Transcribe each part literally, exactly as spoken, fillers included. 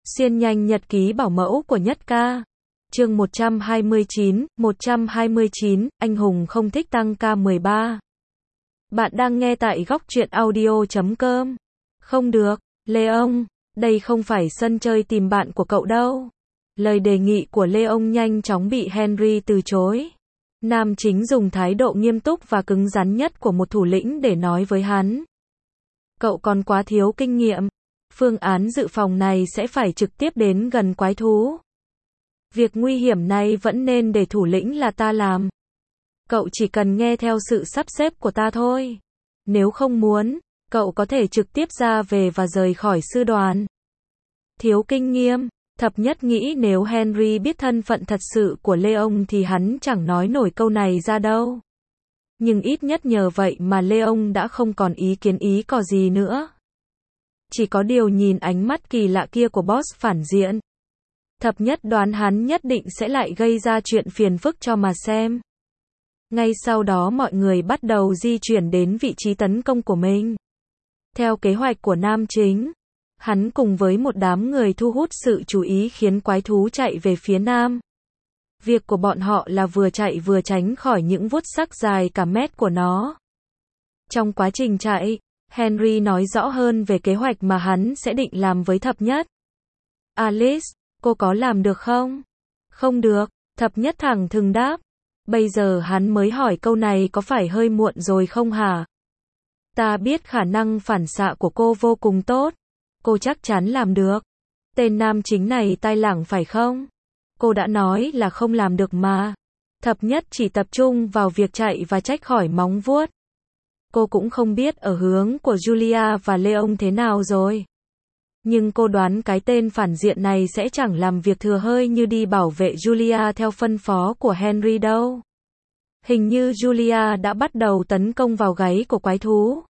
Xuyên nhanh nhật ký bảo mẫu của Nhất Ca. Chương một trăm hai mươi chín, một trăm hai mươi chín, anh hùng không thích tăng ca mười ba. Bạn đang nghe tại góc truyện audio chấm com. Không được, Leon, đây không phải sân chơi tìm bạn của cậu đâu. Lời đề nghị của Leon nhanh chóng bị Henry từ chối. Nam chính dùng thái độ nghiêm túc và cứng rắn nhất của một thủ lĩnh để nói với hắn. Cậu còn quá thiếu kinh nghiệm. Phương án dự phòng này sẽ phải trực tiếp đến gần quái thú. Việc nguy hiểm này vẫn nên để thủ lĩnh là ta làm. Cậu chỉ cần nghe theo sự sắp xếp của ta thôi. Nếu không muốn, cậu có thể trực tiếp ra về và rời khỏi sư đoàn. Thiếu kinh nghiệm, Thập Nhất nghĩ nếu Henry biết thân phận thật sự của Leon thì hắn chẳng nói nổi câu này ra đâu. Nhưng ít nhất nhờ vậy mà Leon đã không còn ý kiến ý cò gì nữa. Chỉ có điều nhìn ánh mắt kỳ lạ kia của boss phản diện. Thập Nhất đoán hắn nhất định sẽ lại gây ra chuyện phiền phức cho mà xem. Ngay sau đó mọi người bắt đầu di chuyển đến vị trí tấn công của mình. Theo kế hoạch của nam chính, hắn cùng với một đám người thu hút sự chú ý khiến quái thú chạy về phía nam. Việc của bọn họ là vừa chạy vừa tránh khỏi những vuốt sắc dài cả mét của nó. Trong quá trình chạy, Henry nói rõ hơn về kế hoạch mà hắn sẽ định làm với Thập Nhất. Alice, cô có làm được không? Không được, Thập Nhất thẳng thừng đáp. Bây giờ hắn mới hỏi câu này có phải hơi muộn rồi không hả? Ta biết khả năng phản xạ của cô vô cùng tốt. Cô chắc chắn làm được. Tên nam chính này tai lẳng phải không? Cô đã nói là không làm được mà. Thập Nhất chỉ tập trung vào việc chạy và trách khỏi móng vuốt. Cô cũng không biết ở hướng của Julia và Leon thế nào rồi. Nhưng cô đoán cái tên phản diện này sẽ chẳng làm việc thừa hơi như đi bảo vệ Julia theo phân phó của Henry đâu. Hình như Julia đã bắt đầu tấn công vào gáy của quái thú.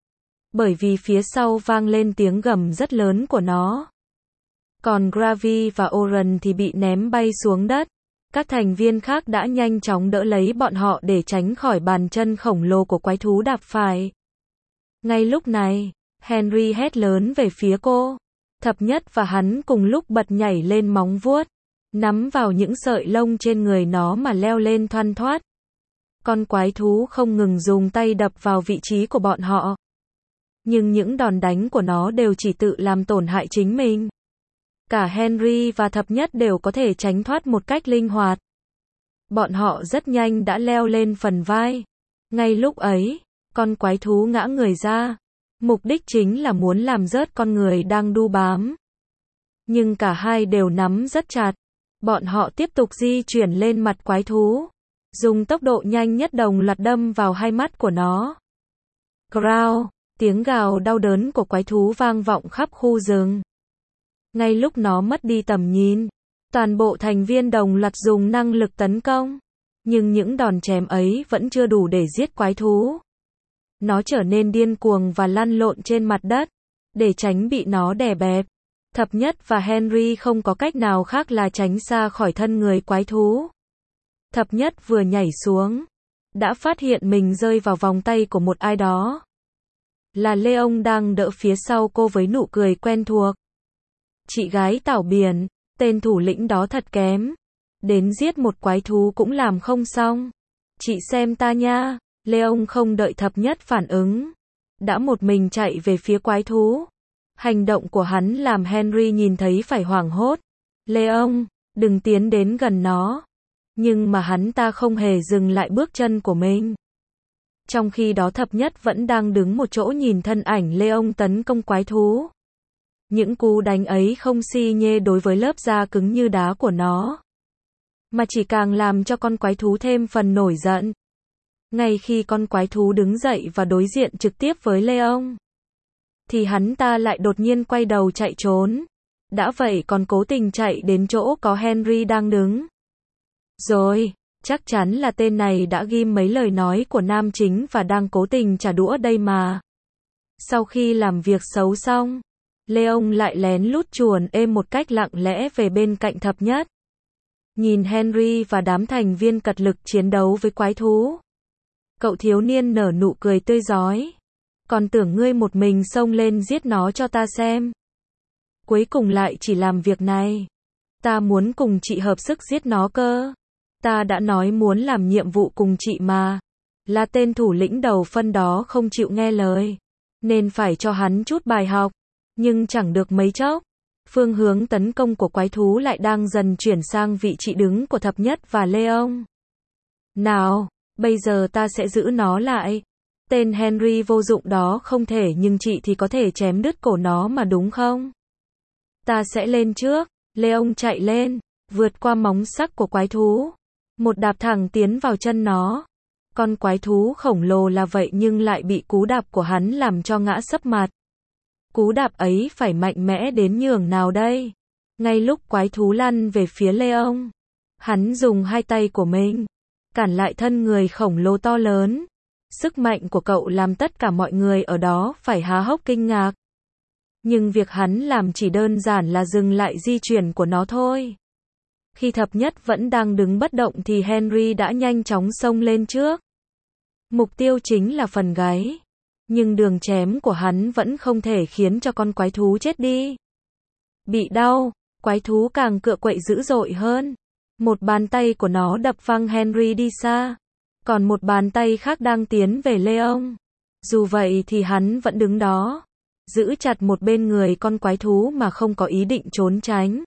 Bởi vì phía sau vang lên tiếng gầm rất lớn của nó. Còn Gravy và Oren thì bị ném bay xuống đất. Các thành viên khác đã nhanh chóng đỡ lấy bọn họ để tránh khỏi bàn chân khổng lồ của quái thú đạp phải. Ngay lúc này, Henry hét lớn về phía cô. Thập Nhất và hắn cùng lúc bật nhảy lên móng vuốt, nắm vào những sợi lông trên người nó mà leo lên thoăn thoắt. Con quái thú không ngừng dùng tay đập vào vị trí của bọn họ. Nhưng những đòn đánh của nó đều chỉ tự làm tổn hại chính mình. Cả Henry và Thập Nhất đều có thể tránh thoát một cách linh hoạt. Bọn họ rất nhanh đã leo lên phần vai. Ngay lúc ấy, con quái thú ngã người ra. Mục đích chính là muốn làm rớt con người đang đu bám. Nhưng cả hai đều nắm rất chặt. Bọn họ tiếp tục di chuyển lên mặt quái thú. Dùng tốc độ nhanh nhất đồng loạt đâm vào hai mắt của nó. Growl, tiếng gào đau đớn của quái thú vang vọng khắp khu rừng. Ngay lúc nó mất đi tầm nhìn, toàn bộ thành viên đồng loạt dùng năng lực tấn công. Nhưng những đòn chém ấy vẫn chưa đủ để giết quái thú. Nó trở nên điên cuồng và lăn lộn trên mặt đất, để tránh bị nó đè bẹp. Thập Nhất và Henry không có cách nào khác là tránh xa khỏi thân người quái thú. Thập Nhất vừa nhảy xuống, đã phát hiện mình rơi vào vòng tay của một ai đó. Là Leon đang đỡ phía sau cô với nụ cười quen thuộc. Chị gái Tảo Biển, tên thủ lĩnh đó thật kém. Đến giết một quái thú cũng làm không xong. Chị xem ta nha. Leon không đợi Thập Nhất phản ứng. Đã một mình chạy về phía quái thú. Hành động của hắn làm Henry nhìn thấy phải hoảng hốt. Leon, đừng tiến đến gần nó. Nhưng mà hắn ta không hề dừng lại bước chân của mình. Trong khi đó Thập Nhất vẫn đang đứng một chỗ nhìn thân ảnh Leon tấn công quái thú. Những cú đánh ấy không xi nhê đối với lớp da cứng như đá của nó. Mà chỉ càng làm cho con quái thú thêm phần nổi giận. Ngay khi con quái thú đứng dậy và đối diện trực tiếp với Leon, thì hắn ta lại đột nhiên quay đầu chạy trốn. Đã vậy còn cố tình chạy đến chỗ có Henry đang đứng. Rồi, chắc chắn là tên này đã ghim mấy lời nói của nam chính và đang cố tình trả đũa đây mà. Sau khi làm việc xấu xong, Leon lại lén lút chuồn êm một cách lặng lẽ về bên cạnh Thập Nhất. Nhìn Henry và đám thành viên cật lực chiến đấu với quái thú. Cậu thiếu niên nở nụ cười tươi rói. Còn tưởng ngươi một mình xông lên giết nó cho ta xem. cuối cùng lại chỉ làm việc này. Ta muốn cùng chị hợp sức giết nó cơ. Ta đã nói muốn làm nhiệm vụ cùng chị mà. Là tên thủ lĩnh đầu phân đó không chịu nghe lời. Nên phải cho hắn chút bài học. Nhưng chẳng được mấy chốc. Phương hướng tấn công của quái thú lại đang dần chuyển sang vị trí đứng của Thập Nhất và Leon. Nào, bây giờ ta sẽ giữ nó lại. Tên Henry vô dụng đó không thể, nhưng chị thì có thể chém đứt cổ nó mà đúng không? Ta sẽ lên trước. Leon chạy lên, vượt qua móng sắc của quái thú. Một đạp thẳng tiến vào chân nó. Con quái thú khổng lồ là vậy nhưng lại bị cú đạp của hắn làm cho ngã sấp mặt. Cú đạp ấy phải mạnh mẽ đến nhường nào đây? Ngay lúc quái thú lăn về phía Leon, hắn dùng hai tay của mình cản lại thân người khổng lồ to lớn. Sức mạnh của cậu làm tất cả mọi người ở đó phải há hốc kinh ngạc. Nhưng việc hắn làm chỉ đơn giản là dừng lại di chuyển của nó thôi. Khi Thập Nhất vẫn đang đứng bất động thì Henry đã nhanh chóng xông lên trước. Mục tiêu chính là phần gáy. Nhưng đường chém của hắn vẫn không thể khiến cho con quái thú chết đi. Bị đau, quái thú càng cựa quậy dữ dội hơn. Một bàn tay của nó đập văng Henry đi xa. Còn một bàn tay khác đang tiến về Leon. Dù vậy thì hắn vẫn đứng đó, giữ chặt một bên người con quái thú mà không có ý định trốn tránh.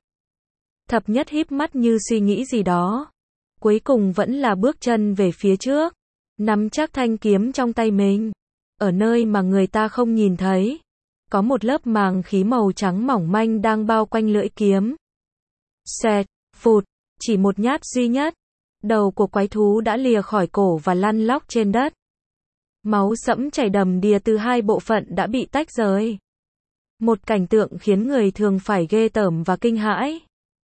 Thập Nhất híp mắt như suy nghĩ gì đó. Cuối cùng vẫn là bước chân về phía trước, nắm chắc thanh kiếm trong tay mình. Ở nơi mà người ta không nhìn thấy, có một lớp màng khí màu trắng mỏng manh đang bao quanh lưỡi kiếm. Xẹt, phụt, chỉ một nhát duy nhất. Đầu của quái thú đã lìa khỏi cổ và lăn lóc trên đất. Máu sẫm chảy đầm đìa từ hai bộ phận đã bị tách rời. Một cảnh tượng khiến người thường phải ghê tởm và kinh hãi.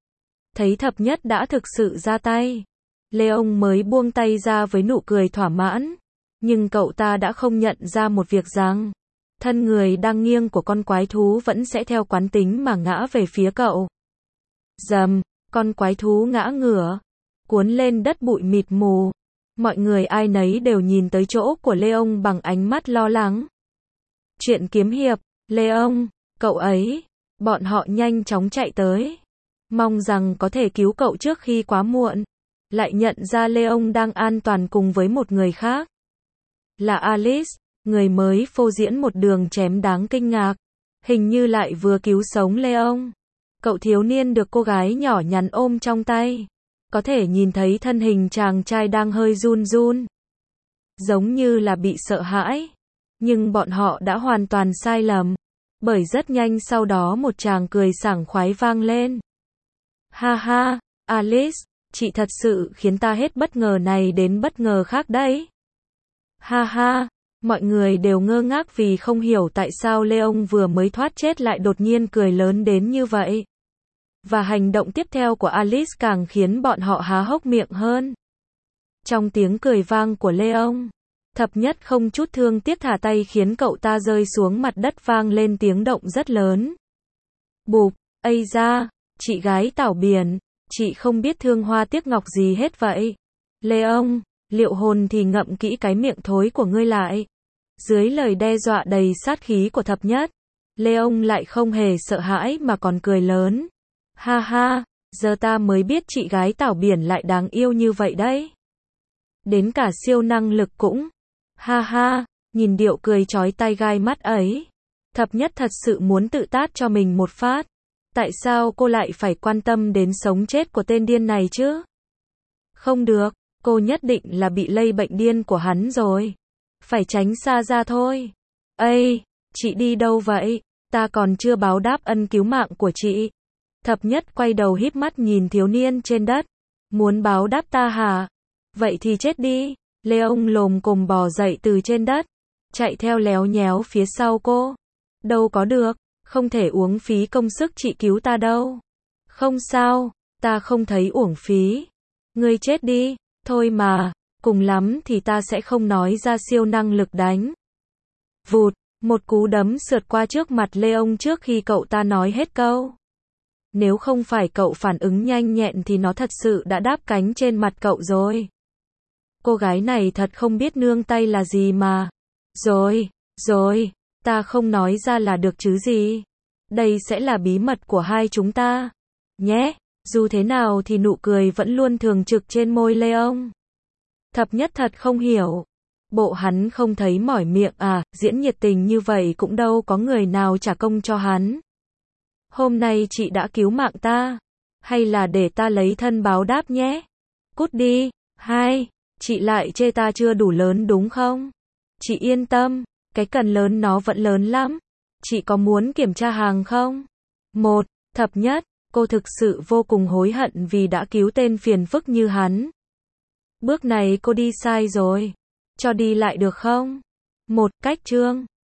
Thấy Thập Nhất đã thực sự ra tay, Leon mới buông tay ra với nụ cười thỏa mãn. Nhưng cậu ta đã không nhận ra một việc rằng, thân người đang nghiêng của con quái thú vẫn sẽ theo quán tính mà ngã về phía cậu. Dầm, con quái thú ngã ngửa, cuốn lên đất bụi mịt mù. Mọi người ai nấy đều nhìn tới chỗ của Leon bằng ánh mắt lo lắng. Chuyện kiếm hiệp, Leon, cậu ấy, bọn họ nhanh chóng chạy tới. Mong rằng có thể cứu cậu trước khi quá muộn. Lại nhận ra Leon đang an toàn cùng với một người khác. Là Alice, người mới phô diễn một đường chém đáng kinh ngạc. Hình như lại vừa cứu sống Leon. Cậu thiếu niên được cô gái nhỏ nhắn ôm trong tay. Có thể nhìn thấy thân hình chàng trai đang hơi run run. Giống như là bị sợ hãi. Nhưng bọn họ đã hoàn toàn sai lầm. Bởi rất nhanh sau đó một tràng cười sảng khoái vang lên. Ha ha, Alice, chị thật sự khiến ta hết bất ngờ này đến bất ngờ khác đấy. Ha ha, mọi người đều ngơ ngác vì không hiểu tại sao Leon vừa mới thoát chết lại đột nhiên cười lớn đến như vậy. Và hành động tiếp theo của Alice càng khiến bọn họ há hốc miệng hơn. Trong tiếng cười vang của Leon, Thập Nhất không chút thương tiếc thả tay khiến cậu ta rơi xuống mặt đất vang lên tiếng động rất lớn. Bụp, ây da, chị gái Tảo Biển, chị không biết thương hoa tiếc ngọc gì hết vậy. Leon, liệu hồn thì ngậm kỹ cái miệng thối của ngươi lại. Dưới lời đe dọa đầy sát khí của Thập Nhất, Leon lại không hề sợ hãi mà còn cười lớn. Ha ha, giờ ta mới biết chị gái Tảo Biển lại đáng yêu như vậy đấy. Đến cả siêu năng lực cũng. Ha ha, nhìn điệu cười chói tai gai mắt ấy. Thập Nhất thật sự muốn tự tát cho mình một phát. Tại sao cô lại phải quan tâm đến sống chết của tên điên này chứ? Không được, cô nhất định là bị lây bệnh điên của hắn rồi. Phải tránh xa ra thôi. Ây, chị đi đâu vậy? Ta còn chưa báo đáp ân cứu mạng của chị. Thập Nhất quay đầu híp mắt nhìn thiếu niên trên đất. Muốn báo đáp ta hả? Vậy thì chết đi. Leon lồm cồm bò dậy từ trên đất, chạy theo léo nhéo phía sau cô. Đâu có được, không thể uống phí công sức chị cứu ta đâu. Không sao, ta không thấy uổng phí. Ngươi chết đi, thôi mà, cùng lắm thì ta sẽ không nói ra siêu năng lực đánh. Vụt, một cú đấm sượt qua trước mặt Leon trước khi cậu ta nói hết câu. Nếu không phải cậu phản ứng nhanh nhẹn thì nó thật sự đã đáp cánh trên mặt cậu rồi. Cô gái này thật không biết nương tay là gì mà. Rồi, rồi, ta không nói ra là được chứ gì. Đây sẽ là bí mật của hai chúng ta. Nhé. Dù thế nào thì nụ cười vẫn luôn thường trực trên môi Leon. Thập nhất thật không hiểu. Bộ hắn không thấy mỏi miệng à, diễn nhiệt tình như vậy cũng đâu có người nào trả công cho hắn. Hôm nay chị đã cứu mạng ta. Hay là để ta lấy thân báo đáp nhé. Cút đi. Hai. Chị lại chê ta chưa đủ lớn đúng không? Chị yên tâm. Cái cần lớn nó vẫn lớn lắm. Chị có muốn kiểm tra hàng không? Một. Thập nhất. Cô thực sự vô cùng hối hận vì đã cứu tên phiền phức như hắn. Bước này cô đi sai rồi. Cho đi lại được không? Một. Cách chương.